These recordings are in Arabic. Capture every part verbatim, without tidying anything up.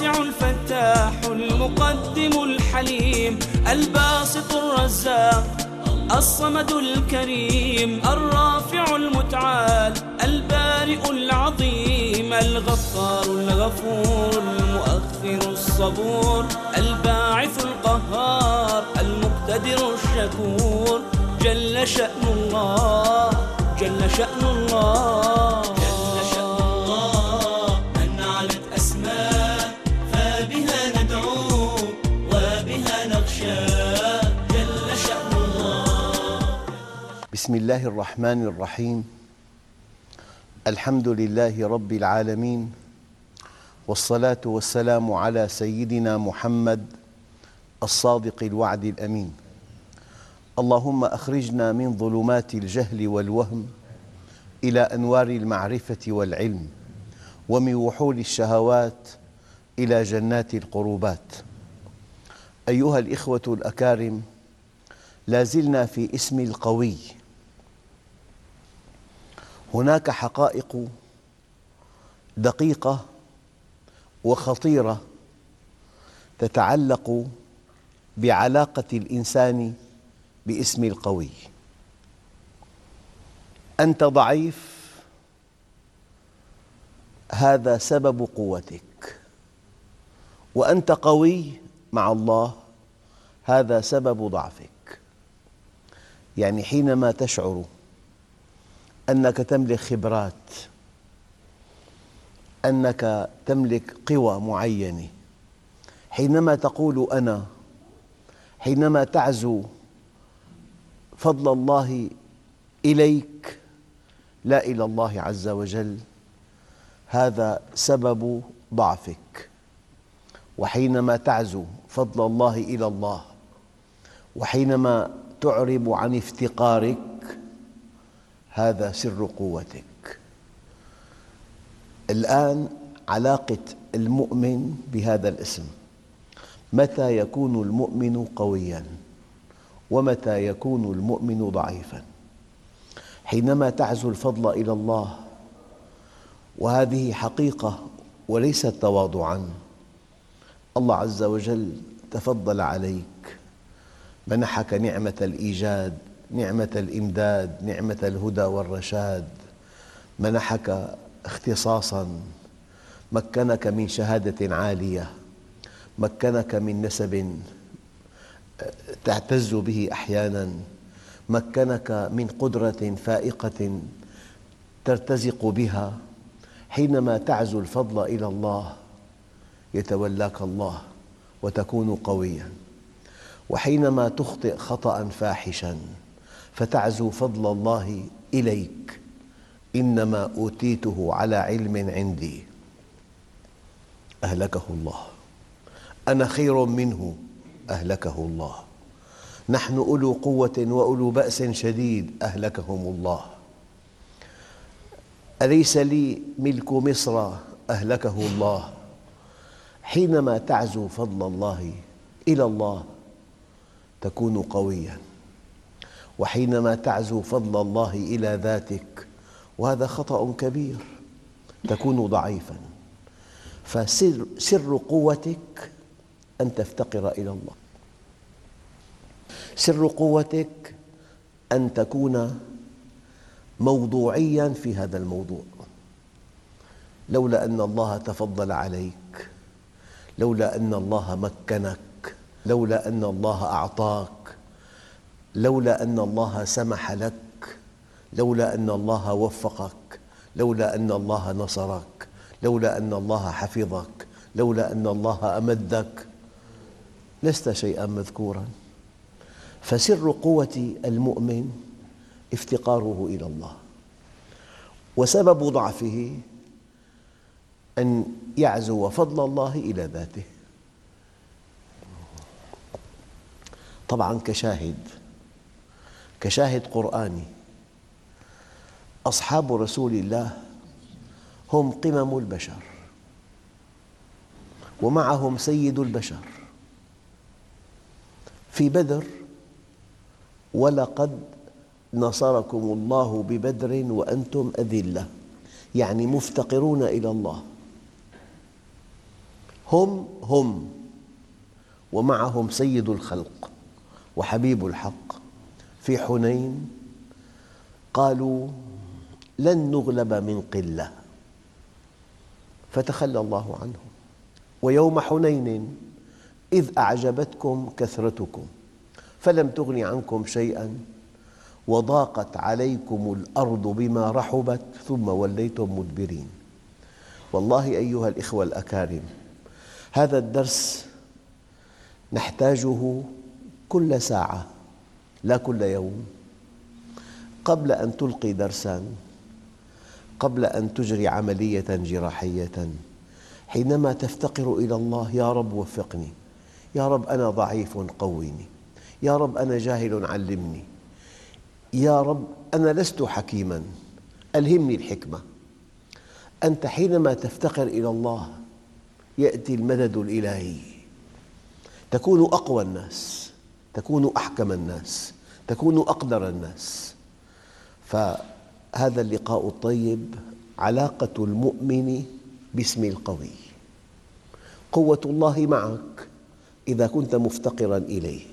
الواسع الفتاح المقدم الحليم الباسط الرزاق الصمد الكريم الرافع المتعال البارئ العظيم الغفار الغفور المؤخر الصبور الباعث القهار المقتدر الشكور جل شأن الله جل شأن الله جل شأن الله من علت أسماء فبها ندعو وبها نخشى جل شأن الله. بسم الله الرحمن الرحيم. الحمد لله رب العالمين، والصلاة والسلام على سيدنا محمد الصادق الوعد الأمين. اللهم أخرجنا من ظلمات الجهل والوهم إلى أنوار المعرفة والعلم، ومن وحول الشهوات إلى جنات القربات. أيها الإخوة الأكارم، لا زلنا في اسم القوي. هناك حقائق دقيقة وخطيرة تتعلق بعلاقة الإنسان باسم القوي. أنت ضعيف، هذا سبب قوتك، وأنت قوي مع الله، هذا سبب ضعفك. يعني حينما تشعر أنك تملك خبرات، أنك تملك قوى معينة، حينما تقول أنا، حينما تعزو فضل الله إليك لا إلى الله عز وجل، هذا سبب ضعفك. وحينما تعزو فضل الله إلى الله، وحينما تعرب عن افتقارك، هذا سر قوتك. الآن علاقة المؤمن بهذا الاسم: متى يكون المؤمن قوياً؟ ومتى يكون المؤمن ضعيفاً؟ حينما تعزو الفضل إلى الله، وهذه حقيقة وليست تواضعاً. الله عز وجل تفضل عليك، منحك نعمة الإيجاد، نعمة الإمداد، نعمة الهدى والرشاد، منحك اختصاصاً، مكنك من شهادة عالية، مكنك من نسب تعتز به أحياناً، مكنك من قدرة فائقة ترتزق بها. حينما تعزو الفضل إلى الله يتولاك الله وتكون قوياً. وحينما تخطئ خطأ فاحشاً فتعزو فضل الله إليك: إنما أوتيته على علم عندي، أهلكه الله. أنا خير منه، أهلكه الله. نحن أولو قوة وأولو بأس شديد، أهلكهم الله. أليس لي ملك مصر، أهلكه الله. حينما تعزو فضل الله إلى الله تكون قوياً، وحينما تعزو فضل الله إلى ذاتك، وهذا خطأ كبير، تكون ضعيفاً. فسر سر قوتك أن تفتقر إلى الله. سر قوتك أن تكون موضوعياً في هذا الموضوع. لولا أن الله تفضل عليك، لولا أن الله مكنك، لولا أن الله أعطاك، لولا أن الله سمح لك، لولا أن الله وفقك، لولا أن الله نصرك، لولا أن الله حفظك، لولا أن الله أمدك، لست شيئاً مذكوراً. فسر قوة المؤمن افتقاره إلى الله، وسبب ضعفه أن يعزو فضل الله إلى ذاته. طبعاً كشاهد كشاهد قرآني، أصحاب رسول الله هم قمم البشر، ومعهم سيد البشر. في بدر: ولقد نصركم الله ببدر وأنتم أذلة، يعني مفتقرون إلى الله. هم هم ومعهم سيد الخلق وحبيب الحق في حنين قالوا لن نغلب من قلة فتخلى الله عنهم. ويوم حنين إذ أعجبتكم كثرتكم فلم تغن عنكم شيئا وضاقت عليكم الأرض بما رحبت ثم وليتم مدبرين. والله أيها الإخوة الأكارم، هذا الدرس نحتاجه كل ساعة لا كل يوم. قبل أن تلقي درساً، قبل أن تجري عملية جراحية، حينما تفتقر إلى الله: يا رب وفقني، يا رب أنا ضعيف قويني، يا رب أنا جاهل علمني، يا رب أنا لست حكيماً ألهمني الحكمة. أنت حينما تفتقر إلى الله يأتي المدد الإلهي، تكون أقوى الناس، تكون أحكم الناس، تكون أقدر الناس. فهذا اللقاء الطيب علاقة المؤمن باسم القوي. قوة الله معك إذا كنت مفتقراً إليه،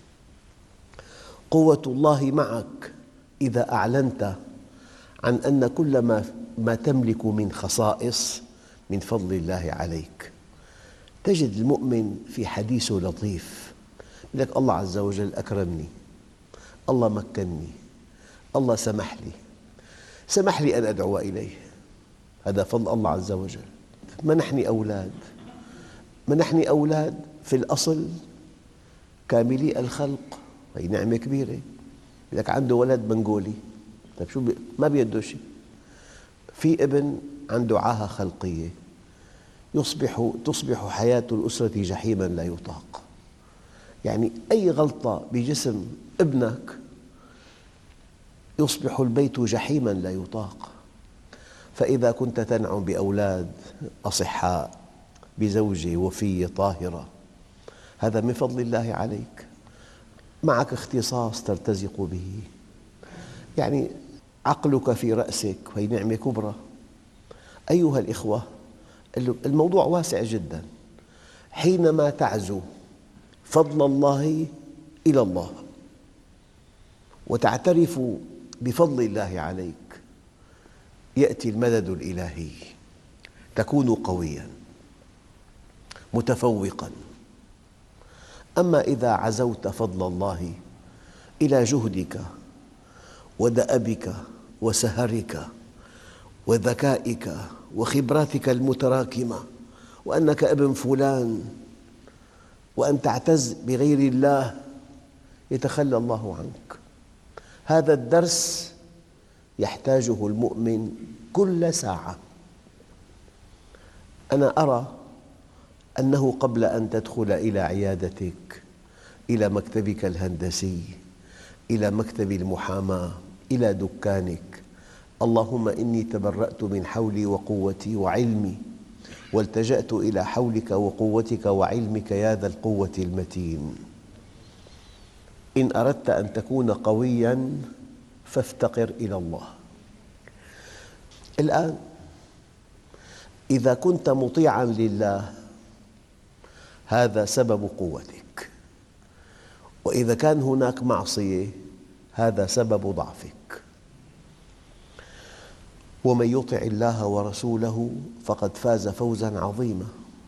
قوة الله معك إذا أعلنت عن أن كل ما ما تملك من خصائص من فضل الله عليك. تجد المؤمن في حديثه لطيف، يقول لك: الله عز وجل أكرمني، الله مكنني، الله سمح لي سمح لي أن أدعو إليه. هذا فضل الله عز وجل. منحني أولاد، منحني أولاد في الأصل كاملي الخلق، هذه نعمة كبيرة. يقول لك عنده ولد منغولي، طيب شو بي... ما بيده شيء. في ابن عنده عاهة خلقية، يصبح تصبح حياة الأسرة جحيماً لا يطاق. يعني أي غلطة بجسم ابنك يصبح البيت جحيماً لا يطاق. فإذا كنت تنعم بأولاد أصحاء، بزوجة وفية طاهرة، هذا من فضل الله عليك. معك اختصاص ترتزق به، يعني عقلك في رأسك، وهي نعمة كبرى. أيها الإخوة، الموضوع واسع جداً. حينما تعزو فضل الله إلى الله وتعترف بفضل الله عليك يأتي المدد الإلهي، تكون قوياً متفوقاً. أما إذا عزوت فضل الله إلى جهدك ودأبك وسهرك وذكائك وخبراتك المتراكمة، وأنك ابن فلان، وأن تعتز بغير الله، يتخلى الله عنك. هذا الدرس يحتاجه المؤمن كل ساعة. أنا أرى أنه قبل أن تدخل إلى عيادتك، إلى مكتبك الهندسي، إلى مكتب المحاماة، إلى دكانك: اللهم إني تبرأت من حولي وقوتي وعلمي والتجأت إلى حولك وقوتك وعلمك يا ذا القوة المتين. إن أردت أن تكون قوياً فافتقر إلى الله. الآن إذا كنت مطيعاً لله هذا سبب قوتك، وإذا كان هناك معصية هذا سبب ضعفك. ومن يطع الله ورسوله فقد فاز فوزاً عظيماً.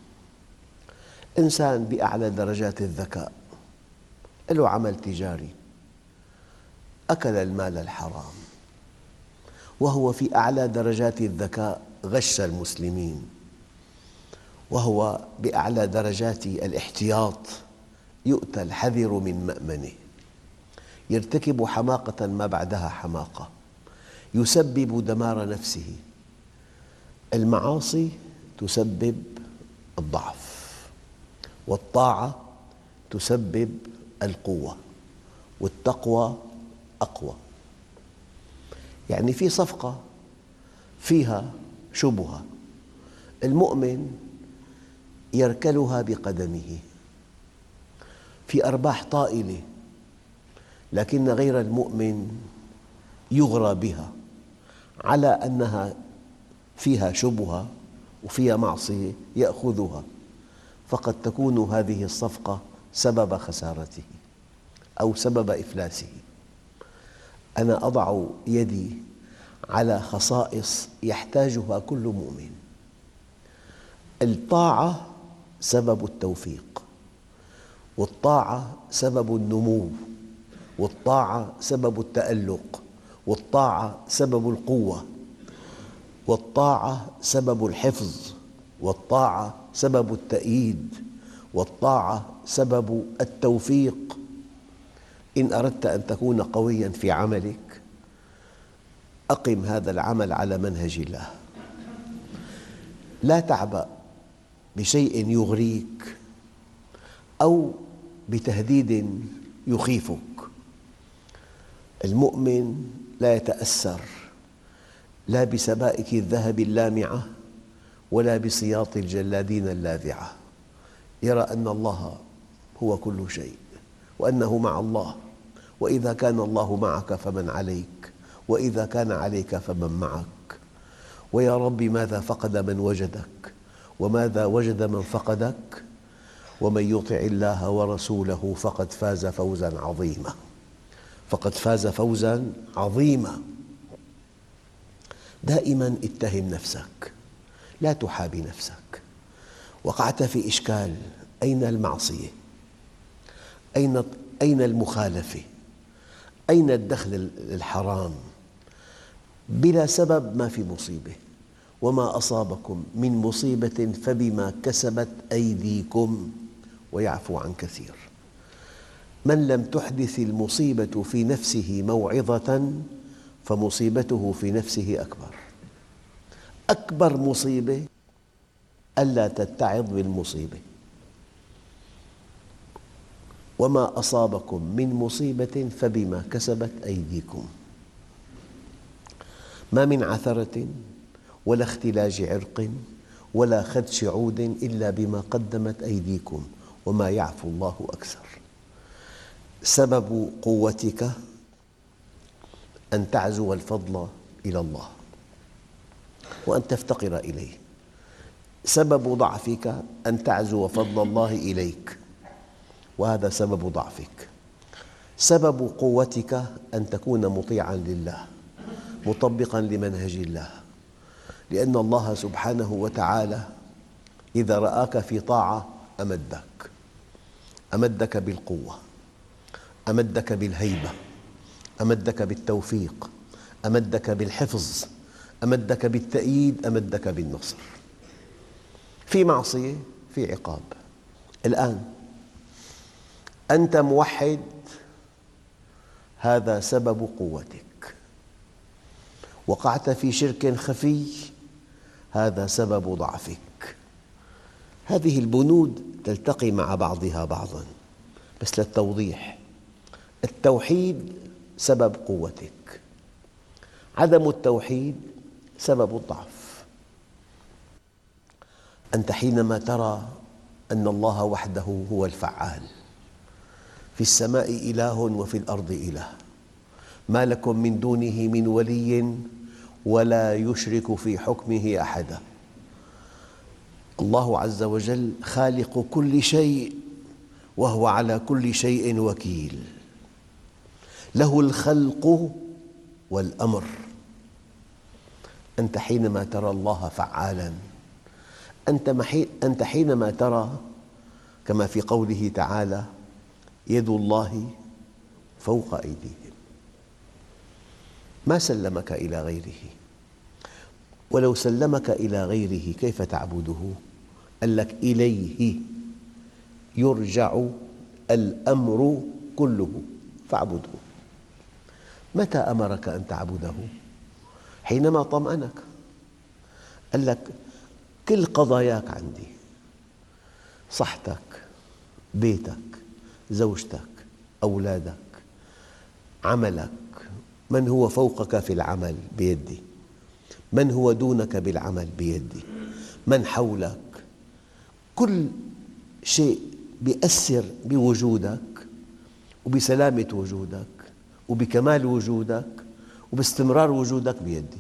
إنسان بأعلى درجات الذكاء، له عمل تجاري، أكل المال الحرام، وهو في أعلى درجات الذكاء غش المسلمين، وهو بأعلى درجات الاحتياط يؤتى الحذر من مأمنه، يرتكب حماقة ما بعدها حماقة، يسبب دمار نفسه. المعاصي تسبب الضعف، والطاعة تسبب القوة، والتقوى أقوى. يعني في صفقة فيها شبهة، المؤمن يركلها بقدمه، في أرباح طائلة، لكن غير المؤمن يغرى بها على أنها فيها شبهة وفيها معصية، يأخذها. فقد تكون هذه الصفقة سبب خسارته أو سبب إفلاسه. أنا أضع يدي على خصائص يحتاجها كل مؤمن. الطاعة سبب التوفيق، والطاعة سبب النمو، والطاعة سبب التألق، والطاعة سبب القوة، والطاعة سبب الحفظ، والطاعة سبب التأييد، والطاعة سبب التوفيق. إن أردت أن تكون قوياً في عملك، أقم هذا العمل على منهج الله. لا تعبأ بشيء يغريك أو بتهديد يخيفك. المؤمن لا يتأثر لا بسبائك الذهب اللامعة ولا بسياط الجلادين اللاذعة. يرى أن الله هو كل شيء، وأنه مع الله، وإذا كان الله معك فمن عليك، وإذا كان عليك فمن معك. ويا رب ماذا فقد من وجدك، وماذا وجد من فقدك، ومن يطع الله ورسوله فقد فاز فوزاً عظيماً. فقد فاز فوزاً عظيماً. دائماً اتهم نفسك، لا تحابي نفسك. وقعت في إشكال: أين المعصية؟ أين أين المخالفة؟ أين الدخل الحرام؟ بلا سبب ما في مصيبة. وما أصابكم من مصيبة فبما كسبت أيديكم ويعفو عن كثير. من لم تحدث المصيبة في نفسه موعظة فمصيبته في نفسه أكبر. أكبر مصيبة ألا تتعظ بالمصيبة. وما أصابكم من مصيبة فبما كسبت أيديكم. ما من عثرة ولا اختلاج عرق ولا خدش عود إلا بما قدمت أيديكم وما يعفو الله أكثر. سبب قوتك أن تعزو الفضل إلى الله وأن تفتقر إليه. سبب ضعفك أن تعزو فضل الله إليك، وهذا سبب ضعفك. سبب قوتك أن تكون مطيعاً لله، مطبقاً لمنهج الله، لأن الله سبحانه وتعالى إذا رآك في طاعة أمدك، أمدك بالقوة، أمدك بالهيبة، أمدك بالتوفيق، أمدك بالحفظ، أمدك بالتأييد، أمدك بالنصر. في معصية، في عقاب. الآن أنت موحد، هذا سبب قوتك. وقعت في شرك خفي، هذا سبب ضعفك. هذه البنود تلتقي مع بعضها بعضاً. بس للتوضيح: التوحيد سبب قوتك، عدم التوحيد سبب الضعف. أنت حينما ترى أن الله وحده هو الفعال، في السماء إله وفي الأرض إله، ما لكم من دونه من ولي ولا يشرك في حكمه أحدا. الله عز وجل خالق كل شيء وهو على كل شيء وكيل، له الخلق والأمر. أنت حينما ترى الله فعالاً، أنت حينما ترى كما في قوله تعالى: يد الله فوق أيديهم. ما سلمك إلى غيره، ولو سلمك إلى غيره كيف تعبده؟ قال لك: إليه يرجع الأمر كله فاعبده. متى أمرك أن تعبده؟ حينما طمأنك. قال لك: كل قضاياك عندي، صحتك، بيتك، زوجتك، أولادك، عملك، من هو فوقك في العمل بيدي، من هو دونك بالعمل بيدي، من حولك، كل شيء بيأثر بوجودك وبسلامة وجودك وبكمال وجودك وباستمرار وجودك بيدي.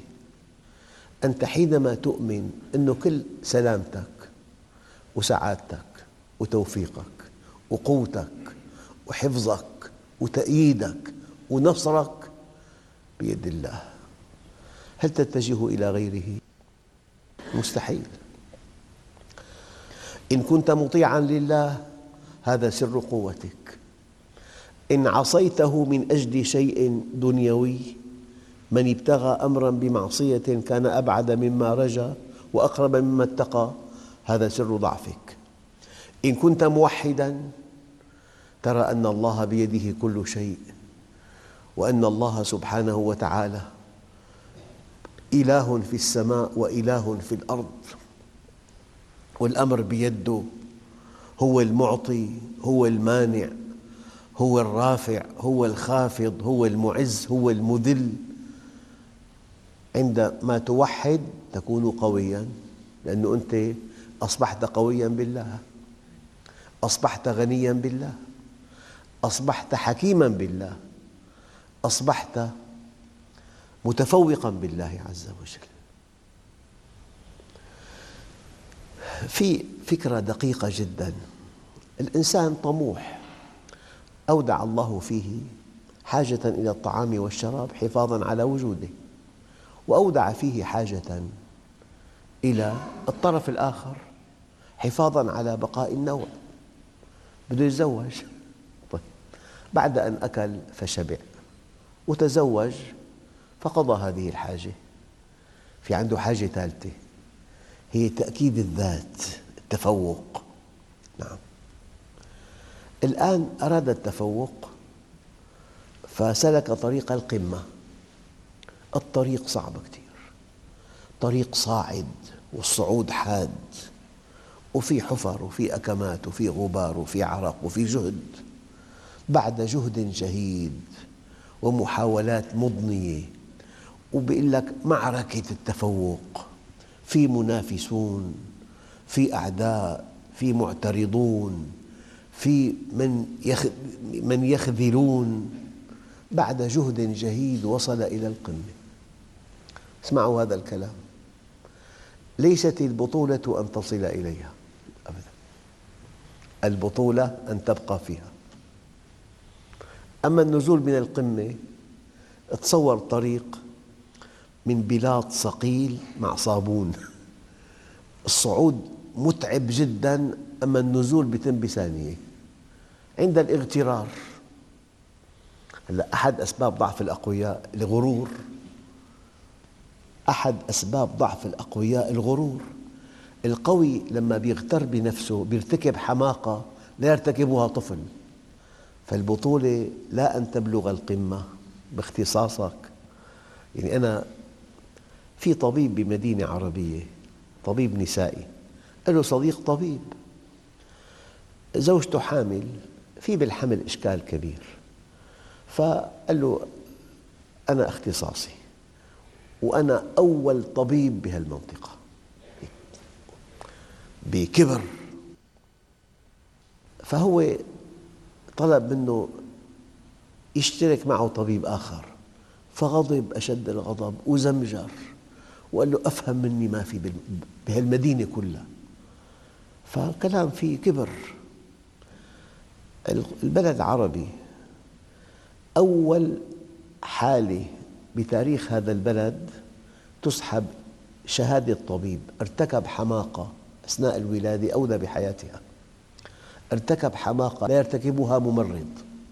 أنت حينما تؤمن أن كل سلامتك وسعادتك وتوفيقك وقوتك وحفظك وتأييدك ونصرك بيد الله. هل تتجه إلى غيره؟ مستحيل. إن كنت مطيعاً لله هذا سر قوتك. إن عصيته من أجل شيء دنيوي، من ابتغى أمراً بمعصية كان أبعد مما رجا وأقرب مما اتقى، هذا سر ضعفك. إن كنت موحداً ترى أن الله بيده كل شيء، وأن الله سبحانه وتعالى إله في السماء وإله في الأرض، والأمر بيده، هو المعطي، هو المانع، هو الرافع، هو الخافض، هو المعز، هو المذل. عندما توحد تكون قوياً، لأنه أنت أصبحت قوياً بالله، أصبحت غنياً بالله، أصبحت حكيماً بالله، أصبحت متفوقاً بالله عز وجل. في فكرة دقيقة جداً، الإنسان طموح، أودع الله فيه حاجة إلى الطعام والشراب حفاظاً على وجوده، وأودع فيه حاجة إلى الطرف الآخر حفاظاً على بقاء النوع. بده يتزوج، طيب بعد أن أكل فشبع وتزوج فقضى هذه الحاجة، في عنده حاجة ثالثة هي تأكيد الذات، التفوق. نعم، الآن أراد التفوق فسلك طريق القمة. الطريق صعب كثير، طريق صاعد، والصعود حاد، وفي حفر وفي أكمات وفي غبار وفي عرق وفي جهد. بعد جهد جهيد ومحاولات مضنية، وبيقول لك معركة التفوق، في منافسون، في أعداء، في معترضون، في من من يخذلون. بعد جهد جهيد وصل إلى القمة. اسمعوا هذا الكلام، ليست البطولة أن تصل إليها أبداً، البطولة أن تبقى فيها. أما النزول من القمة، تصور طريق من بلاط صقيل مع صابون، الصعود متعب جداً، أما النزول بيتم بثانية. عند الاغترار، أحد أسباب ضعف الأقوياء الغرور، أحد أسباب ضعف الأقوياء الغرور. القوي لما بيغتر بنفسه بيرتكب حماقة لا يرتكبها طفل. فالبطولة لا أن تبلغ القمة باختصاصك. يعني أنا في طبيب بمدينة عربية، طبيب نسائي، له صديق طبيب، زوجته حامل، في بالحمل إشكال كبير، فقال له أنا اختصاصي وأنا أول طبيب بهالمنطقة، بكبر. فهو طلب منه يشترك معه طبيب آخر، فغضب أشد الغضب وزمجر وقال له أفهم مني ما في بهالمدينة كلها. فكلام فيه كبر. البلد عربي، أول حالة بتاريخ هذا البلد تسحب شهادة طبيب ارتكب حماقة أثناء الولادة أودى بحياتها، ارتكب حماقة لا يرتكبها ممرض،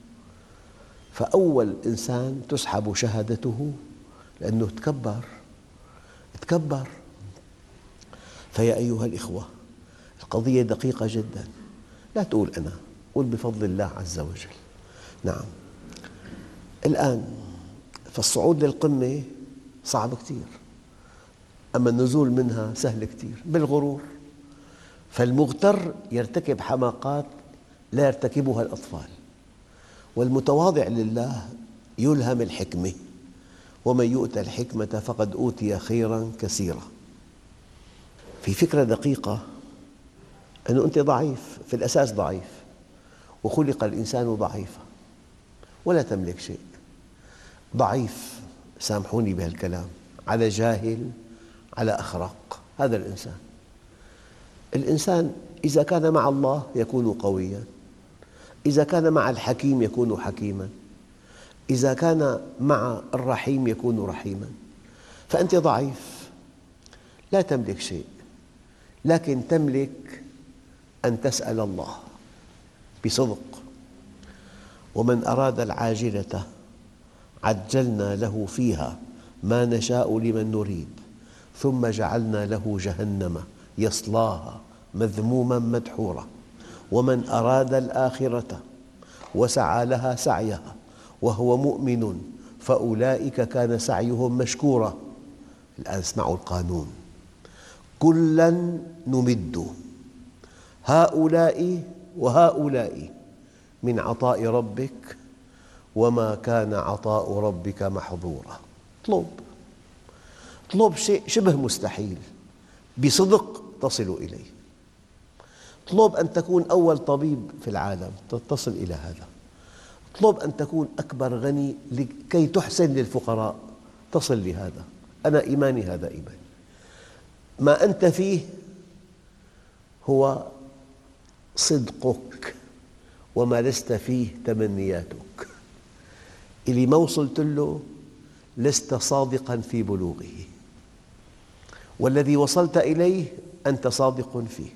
فأول إنسان تسحب شهادته لأنه تكبر تكبر. فيا أيها الإخوة، القضية دقيقة جدا، لا تقول أنا، قل بفضل الله عز وجل. نعم، الآن فالصعود للقمة صعب كثير، أما النزول منها سهل كثير بالغرور. فالمغتر يرتكب حماقات لا يرتكبها الأطفال، والمتواضع لله يلهم الحكمة، ومن يؤت الحكمة فقد أوتي خيراً كثيراً. في فكرة دقيقة أنه أنت ضعيف، في الأساس ضعيف، وخلق الإنسان ضعيفاً ولا تملك شيء. ضعيف، سامحوني بهالكلام، على جاهل، على أخرق، هذا الإنسان. الإنسان إذا كان مع الله يكون قوياً، إذا كان مع الحكيم يكون حكيماً، إذا كان مع الرحيم يكون رحيماً. فأنت ضعيف، لا تملك شيء، لكن تملك أن تسأل الله بصدق. ومن أراد العاجلة عجلنا له فيها ما نشاء لمن نريد ثم جعلنا له جهنم يصلاها مذموما مدحورا. ومن أراد الآخرة وسعى لها سعيها وهو مؤمن فأولئك كان سعيهم مشكورا. الآن اسمعوا القانون: كلاً نمد هؤلاء وهؤلاء من عطاء ربك وما كان عطاء ربك محظورا. اطلب اطلب شيء شبه مستحيل، بصدق تصل إليه. اطلب أن تكون أول طبيب في العالم، تصل إلى هذا. اطلب أن تكون أكبر غني لكي تحسن للفقراء، تصل لهذا. أنا إيماني هذا إيماني. ما أنت فيه هو صدقك، وما لست فيه تمنياتك. اللي ما وصلت له لست صادقاً في بلوغه، والذي وصلت إليه أنت صادق فيه.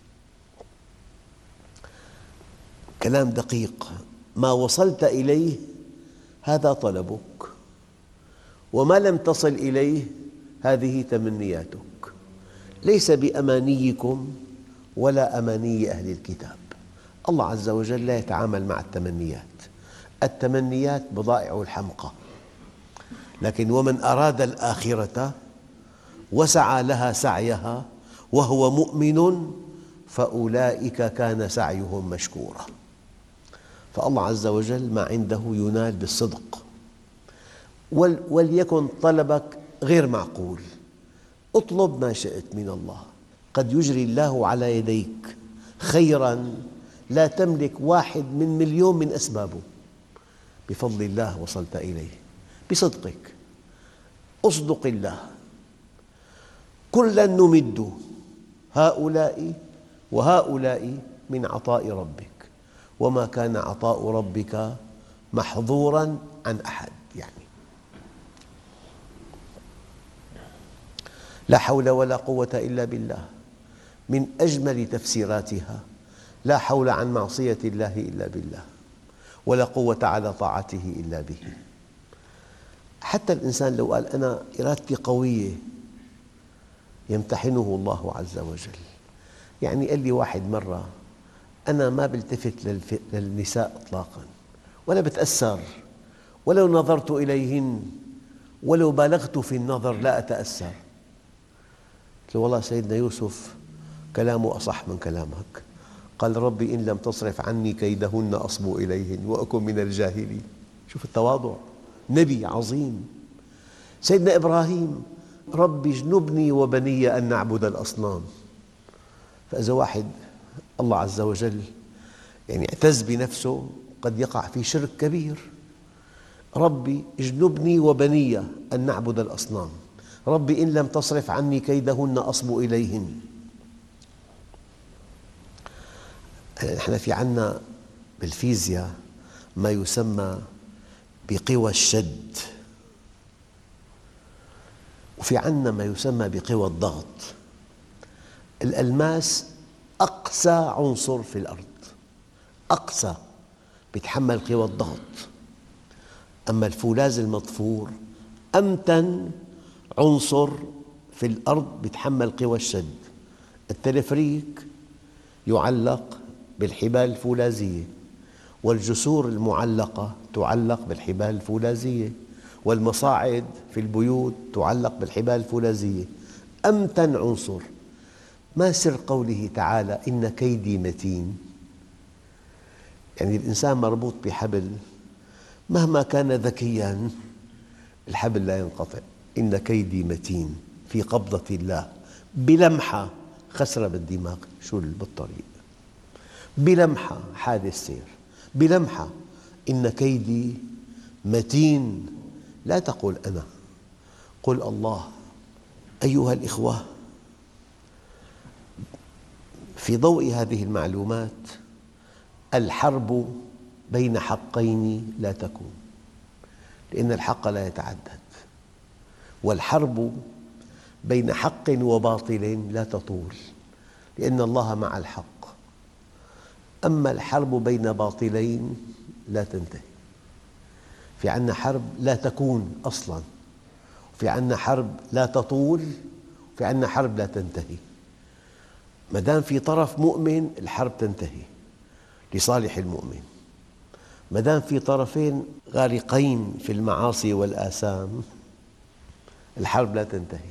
كلام دقيق. ما وصلت إليه هذا طلبك، وما لم تصل إليه هذه تمنياتك. ليس بأمانيكم ولا أماني أهل الكتاب. الله عز وجل لا يتعامل مع التمنيات. التمنيات بضائع الحمقى. لكن ومن أراد الآخرة وسعى لها سعيها وهو مؤمن فأولئك كان سعيهم مشكورا. فالله عز وجل ما عنده ينال بالصدق. وليكن طلبك غير معقول، اطلب ما شئت من الله. قد يجري الله على يديك خيراً لا تملك واحد من مليون من أسبابه، بفضل الله وصلت إليه بصدقك. أصدق الله. كلاً نمد هؤلاء وهؤلاء من عطاء ربك وما كان عطاء ربك محظوراً عن أحد. يعني لا حول ولا قوة إلا بالله من أجمل تفسيراتها. لا حول عن معصية الله إلا بالله، ولا قوة على طاعته إلا به. حتى الإنسان لو قال أنا إرادتي قوية يمتحنه الله عز وجل. يعني قال لي واحد مرة: أنا ما بلتفت للنساء إطلاقاً، ولا بتأثر، ولو نظرت إليهن ولو بالغت في النظر لا أتأثر. قلت له: والله سيدنا يوسف كلامه أصح من كلامك. قال: ربي إن لم تصرف عني كيدهن أصب إليهن وأكن من الجاهلين. شوف التواضع، نبي عظيم. سيدنا إبراهيم: ربي اجنبني وبني أن نعبد الأصنام. فإذا واحد الله عز وجل يعني اعتز بنفسه قد يقع في شرك كبير. ربي اجنبني وبني أن نعبد الأصنام، ربي إن لم تصرف عني كيدهن أصب إليهن. نحن في عنا بالفيزياء ما يسمى بقوى الشد، وفي عنا ما يسمى بقوى الضغط. الألماس أقسى عنصر في الأرض، أقسى، بيتحمل قوى الضغط. أما الفولاذ المضفور أمتن عنصر في الأرض بيتحمل قوى الشد. التلفريك يعلق بالحبال الفولاذية، والجسور المعلقة تعلق بالحبال الفولاذية، والمصاعد في البيوت تعلق بالحبال الفولاذية. أمتن عنصر. ما سر قوله تعالى: إن كيدي متين؟ يعني الإنسان مربوط بحبل مهما كان ذكياً الحبل لا ينقطع. إن كيدي متين في قبضة الله. بلمحة خسر بالدماغ شو بالطريق، بلمحة حادث سير، بلمحة. إن كيدي متين. لا تقل أنا، قل الله. أيها الإخوة، في ضوء هذه المعلومات الحرب بين حقين لا تكون، لأن الحق لا يتعدد، والحرب بين حق وباطل لا تطول، لأن الله مع الحق. أما الحرب بين باطلين لا تنتهي. في عندنا حرب لا تكون أصلاً، في عندنا حرب لا تطول، في عندنا حرب لا تنتهي. ما دام في طرف مؤمن الحرب تنتهي لصالح المؤمن، ما دام في طرفين غارقين في المعاصي والآثام الحرب لا تنتهي.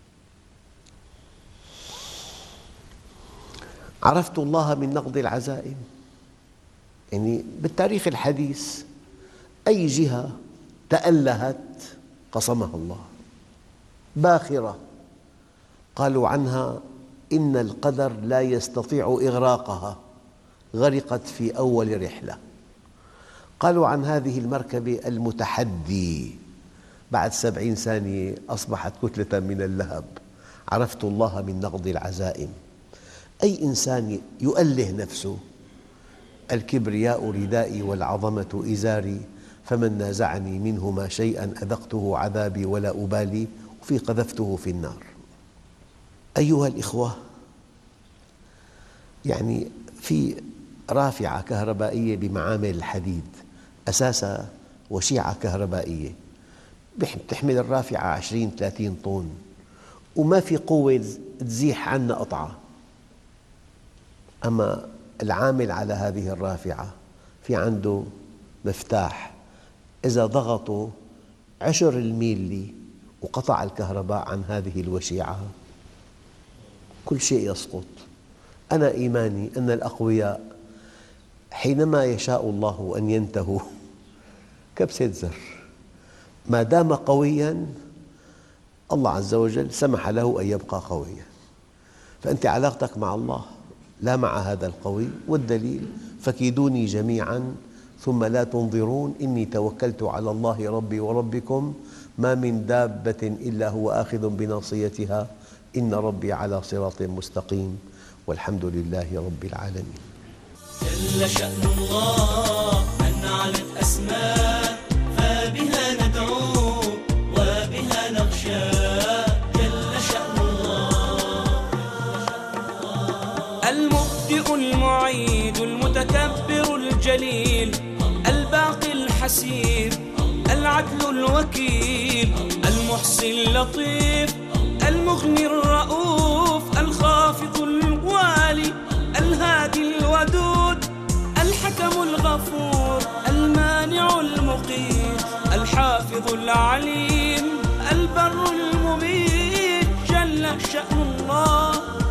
عرفت الله من نقض العزائم، يعني بالتاريخ الحديث أي جهة تألهت قصمها الله. باخرة قالوا عنها إن القدر لا يستطيع إغراقها، غرقت في أول رحلة. قالوا عن هذه المركبة المتحدي بعد سبعين ثانية أصبحت كتلة من اللهب. عرفت الله من نقض العزائم. أي إنسان يؤله نفسه، الكبرياء ردائي والعظمة إزاري، فمن نازعني منهما شيئا أذقته عذابي ولا أبالي، وفي قذفته في النار. أيها الإخوة، يعني في رافعة كهربائية بمعامل الحديد أساسها وشيعة كهربائية، تحمل الرافعة عشرين ثلاثين طن، وما في قوة تزيح عنا قطعة. أما العامل على هذه الرافعة في عنده مفتاح، إذا ضغطوا عشر الميلي وقطع الكهرباء عن هذه الوشيعة كل شيء يسقط. أنا إيماني أن الأقوياء حينما يشاء الله أن ينتهوا كبسة زر، ما دام قوياً الله عز وجل سمح له أن يبقى قوياً. فأنت علاقتك مع الله لا مع هذا القوي، والدليل فكيدوني جميعاً ثم لا تنظرون إني توكلت على الله ربي وربكم ما من دابة إلا هو آخذ بناصيتها إن ربي على صراط مستقيم والحمد لله رب العالمين. جل شأن الله من علت أسماء، فبها ندعو وبها نخشى. جل شأن الله المبدئ المعيد المتكبر الجليل الباقي الحسيب العدل الوكيل المحصي اللطيف المغني الرؤوف الخافض الوالي الهادي الودود الحكم الغفور المانع المقيت الحافظ العليم البر المبين. جل شأن الله